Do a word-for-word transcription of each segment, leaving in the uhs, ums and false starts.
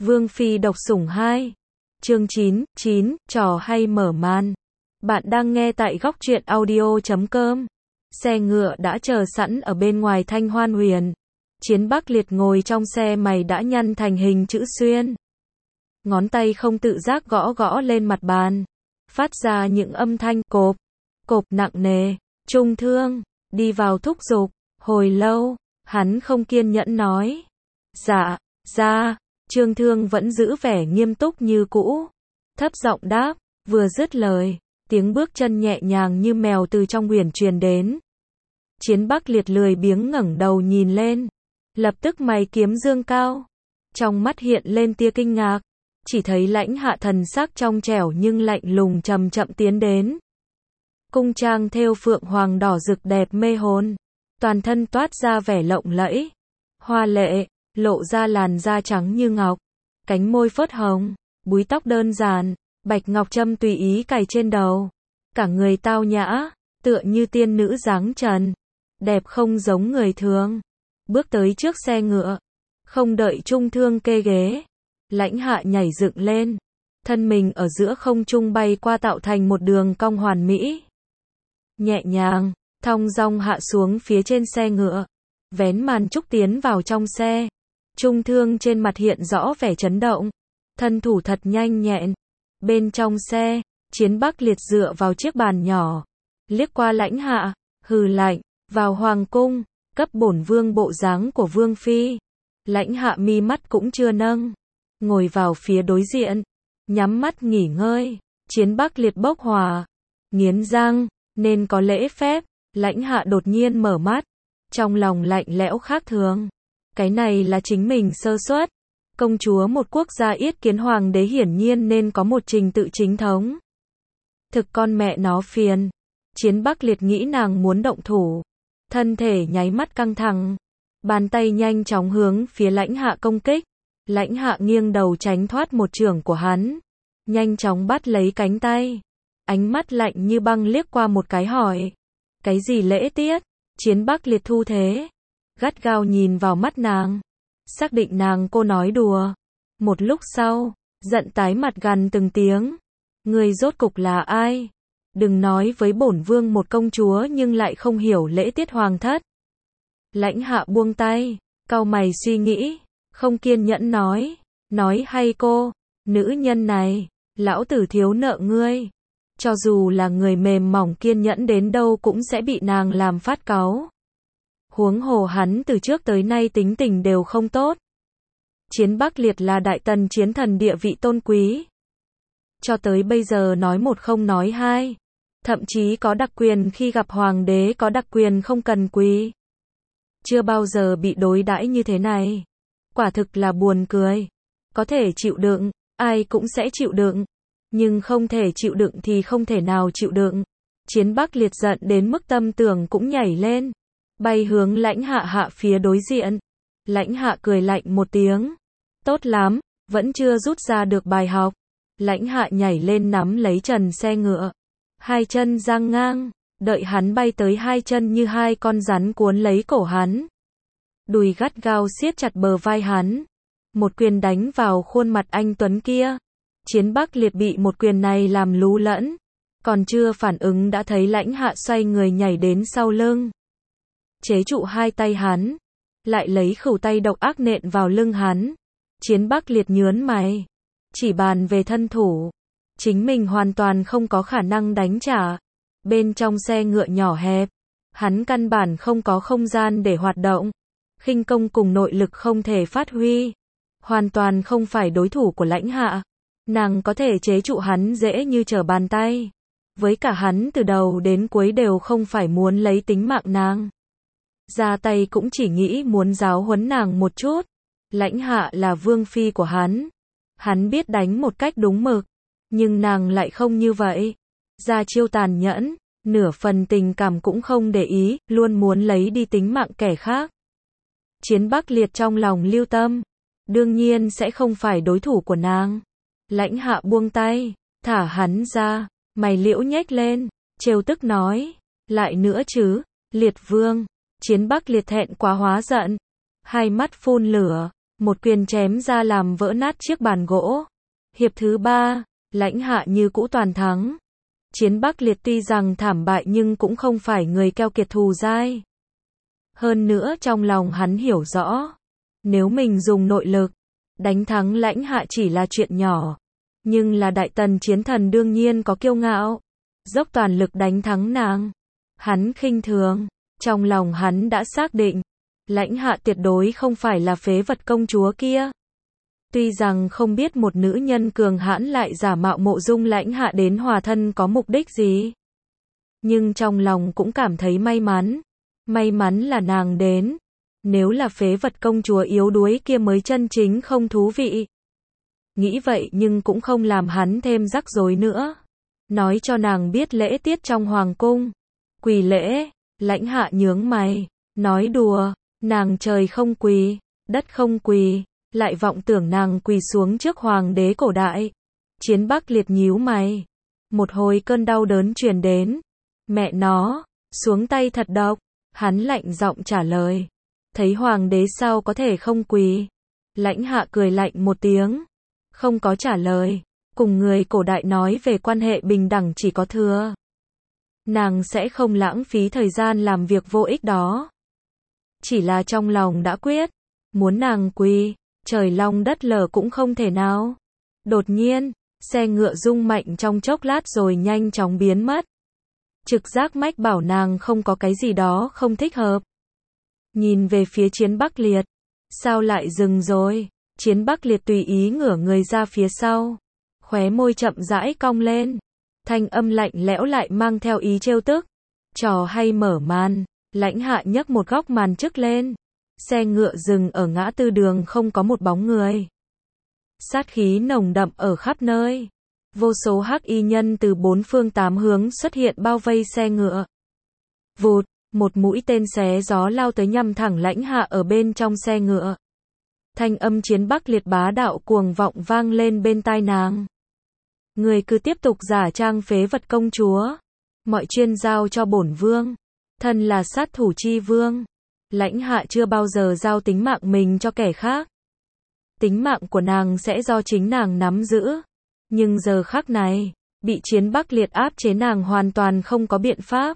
Vương Phi độc sủng hai. Chương chín, chín, trò hay mở màn. Bạn đang nghe tại góc truyện audio chấm com. Xe ngựa đã chờ sẵn ở bên ngoài Thanh Hoan Huyền. Chiến Bắc Liệt ngồi trong xe, mày đã nhăn thành hình chữ xuyên. Ngón tay không tự giác gõ gõ lên mặt bàn, phát ra những âm thanh cộp, cộp nặng nề. Trung Thương đi vào thúc giục. Hồi lâu, hắn không kiên nhẫn nói. Dạ, ra. Trương Thương vẫn giữ vẻ nghiêm túc như cũ. Thấp giọng đáp, vừa dứt lời, tiếng bước chân nhẹ nhàng như mèo từ trong huyền truyền đến. Chiến Bắc Liệt lười biếng ngẩng đầu nhìn lên. Lập tức mày kiếm dương cao. Trong mắt hiện lên tia kinh ngạc. Chỉ thấy Lãnh Hạ thần sắc trong trẻo nhưng lạnh lùng chậm chậm tiến đến. Cung trang thêu phượng hoàng đỏ rực đẹp mê hồn. Toàn thân toát ra vẻ lộng lẫy, hoa lệ, lộ ra làn da trắng như ngọc, cánh môi phớt hồng, búi tóc đơn giản, bạch ngọc trâm tùy ý cài trên đầu. Cả người tao nhã, tựa như tiên nữ dáng trần, đẹp không giống người thường. Bước tới trước xe ngựa, không đợi Trung Thương kê ghế, Lãnh Hạ nhảy dựng lên, thân mình ở giữa không trung bay qua tạo thành một đường cong hoàn mỹ. Nhẹ nhàng, thong dong hạ xuống phía trên xe ngựa, vén màn trúc tiến vào trong xe. Trung Thương trên mặt hiện rõ vẻ chấn động, thân thủ thật nhanh nhẹn. Bên trong xe, Chiến Bắc Liệt dựa vào chiếc bàn nhỏ, liếc qua Lãnh Hạ, hừ lạnh, vào hoàng cung, cấp bổn vương bộ dáng của vương phi. Lãnh Hạ mi mắt cũng chưa nâng, ngồi vào phía đối diện, nhắm mắt nghỉ ngơi. Chiến Bắc Liệt bốc hỏa, nghiến răng, nên có lễ phép. Lãnh Hạ đột nhiên mở mắt, trong lòng lạnh lẽo khác thường. Cái này là chính mình sơ suất. Công chúa một quốc gia yết kiến hoàng đế hiển nhiên nên có một trình tự chính thống. Thực con mẹ nó phiền. Chiến Bắc Liệt nghĩ nàng muốn động thủ, thân thể nháy mắt căng thẳng, bàn tay nhanh chóng hướng phía Lãnh Hạ công kích. Lãnh Hạ nghiêng đầu tránh thoát một chưởng của hắn, nhanh chóng bắt lấy cánh tay, ánh mắt lạnh như băng liếc qua một cái hỏi. Cái gì lễ tiết? Chiến Bắc Liệt thu thế, gắt gao nhìn vào mắt nàng, xác định nàng cô nói đùa. Một lúc sau, giận tái mặt gằn từng tiếng. Người rốt cục là ai? Đừng nói với bổn vương một công chúa nhưng lại không hiểu lễ tiết hoàng thất. Lãnh Hạ buông tay, cau mày suy nghĩ, không kiên nhẫn nói. Nói hay cô, nữ nhân này, lão tử thiếu nợ ngươi. Cho dù là người mềm mỏng kiên nhẫn đến đâu cũng sẽ bị nàng làm phát cáu. Huống hồ hắn từ trước tới nay tính tình đều không tốt. Chiến Bắc Liệt là đại tần chiến thần, địa vị tôn quý. Cho tới bây giờ nói một không nói hai. Thậm chí có đặc quyền khi gặp hoàng đế, có đặc quyền không cần quỳ. Chưa bao giờ bị đối đãi như thế này. Quả thực là buồn cười. Có thể chịu đựng, ai cũng sẽ chịu đựng. Nhưng không thể chịu đựng thì không thể nào chịu đựng. Chiến Bắc Liệt giận đến mức tâm tưởng cũng nhảy lên, bay hướng Lãnh Hạ hạ phía đối diện. Lãnh Hạ cười lạnh một tiếng. Tốt lắm, vẫn chưa rút ra được bài học. Lãnh Hạ nhảy lên nắm lấy trần xe ngựa, hai chân giang ngang, đợi hắn bay tới, hai chân như hai con rắn cuốn lấy cổ hắn. Đùi gắt gao siết chặt bờ vai hắn, một quyền đánh vào khuôn mặt anh tuấn kia. Chiến Bắc Liệt bị một quyền này làm lú lẫn, còn chưa phản ứng đã thấy Lãnh Hạ xoay người nhảy đến sau lưng, chế trụ hai tay hắn, lại lấy khửu tay độc ác nện vào lưng hắn. Chiến Bắc Liệt nhướng mày, chỉ bàn về thân thủ, chính mình hoàn toàn không có khả năng đánh trả. Bên trong xe ngựa nhỏ hẹp, hắn căn bản không có không gian để hoạt động, khinh công cùng nội lực không thể phát huy, hoàn toàn không phải đối thủ của Lãnh Hạ. Nàng có thể chế trụ hắn dễ như trở bàn tay. Với cả hắn từ đầu đến cuối đều không phải muốn lấy tính mạng nàng. Ra tay cũng chỉ nghĩ muốn giáo huấn nàng một chút. Lãnh Hạ là vương phi của hắn. Hắn biết đánh một cách đúng mực. Nhưng nàng lại không như vậy. Ra chiêu tàn nhẫn, nửa phần tình cảm cũng không để ý, luôn muốn lấy đi tính mạng kẻ khác. Chiến Bắc Liệt trong lòng lưu tâm, đương nhiên sẽ không phải đối thủ của nàng. Lãnh Hạ buông tay, thả hắn ra, mày liễu nhếch lên, trêu tức nói. Lại nữa chứ, Liệt vương. Chiến Bắc Liệt thẹn quá hóa giận, hai mắt phun lửa, một quyền chém ra làm vỡ nát chiếc bàn gỗ. Hiệp thứ ba, Lãnh Hạ như cũ toàn thắng. Chiến Bắc Liệt tuy rằng thảm bại nhưng cũng không phải người keo kiệt thù dai. Hơn nữa trong lòng hắn hiểu rõ, nếu mình dùng nội lực, đánh thắng Lãnh Hạ chỉ là chuyện nhỏ. Nhưng là Đại Tần chiến thần đương nhiên có kiêu ngạo, dốc toàn lực đánh thắng nàng. Hắn khinh thường, trong lòng hắn đã xác định, Lãnh Hạ tuyệt đối không phải là phế vật công chúa kia. Tuy rằng không biết một nữ nhân cường hãn lại giả mạo mộ dung Lãnh Hạ đến hòa thân có mục đích gì. Nhưng trong lòng cũng cảm thấy may mắn. May mắn là nàng đến. Nếu là phế vật công chúa yếu đuối kia mới chân chính không thú vị. Nghĩ vậy nhưng cũng không làm hắn thêm rắc rối nữa. Nói cho nàng biết lễ tiết trong hoàng cung. Quỳ lễ, Lãnh Hạ nhướng mày. Nói đùa, nàng trời không quỳ, đất không quỳ. Lại vọng tưởng nàng quỳ xuống trước hoàng đế cổ đại. Chiến Bắc Liệt nhíu mày. Một hồi cơn đau đớn truyền đến. Mẹ nó, xuống tay thật độc. Hắn lạnh giọng trả lời. Thấy hoàng đế sao có thể không quỳ. Lãnh Hạ cười lạnh một tiếng. Không có trả lời. Cùng người cổ đại nói về quan hệ bình đẳng chỉ có thừa. Nàng sẽ không lãng phí thời gian làm việc vô ích đó. Chỉ là trong lòng đã quyết. Muốn nàng quỳ. Trời long đất lở cũng không thể nào. Đột nhiên, xe ngựa rung mạnh trong chốc lát rồi nhanh chóng biến mất. Trực giác mách bảo nàng không có cái gì đó không thích hợp. Nhìn về phía Chiến Bắc Liệt. Sao lại dừng rồi? Chiến Bắc Liệt tùy ý ngửa người ra phía sau. Khóe môi chậm rãi cong lên. Thanh âm lạnh lẽo lại mang theo ý trêu tức. Trò hay mở màn. Lãnh Hạ nhấc một góc màn trước lên. Xe ngựa dừng ở ngã tư đường không có một bóng người. Sát khí nồng đậm ở khắp nơi. Vô số hắc y nhân từ bốn phương tám hướng xuất hiện bao vây xe ngựa. Vụt, một mũi tên xé gió lao tới nhằm thẳng Lãnh Hạ ở bên trong xe ngựa. Thanh âm Chiến Bắc Liệt bá đạo cuồng vọng vang lên bên tai nàng. Người cứ tiếp tục giả trang phế vật công chúa. Mọi chuyên giao cho bổn vương. Thân là sát thủ chi vương. Lãnh Hạ chưa bao giờ giao tính mạng mình cho kẻ khác. Tính mạng của nàng sẽ do chính nàng nắm giữ. Nhưng giờ khắc này, bị Chiến Bắc Liệt áp chế nàng hoàn toàn không có biện pháp.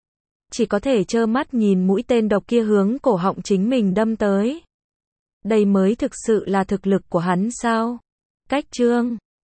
Chỉ có thể trơ mắt nhìn mũi tên độc kia hướng cổ họng chính mình đâm tới. Đây mới thực sự là thực lực của hắn sao? Cách chương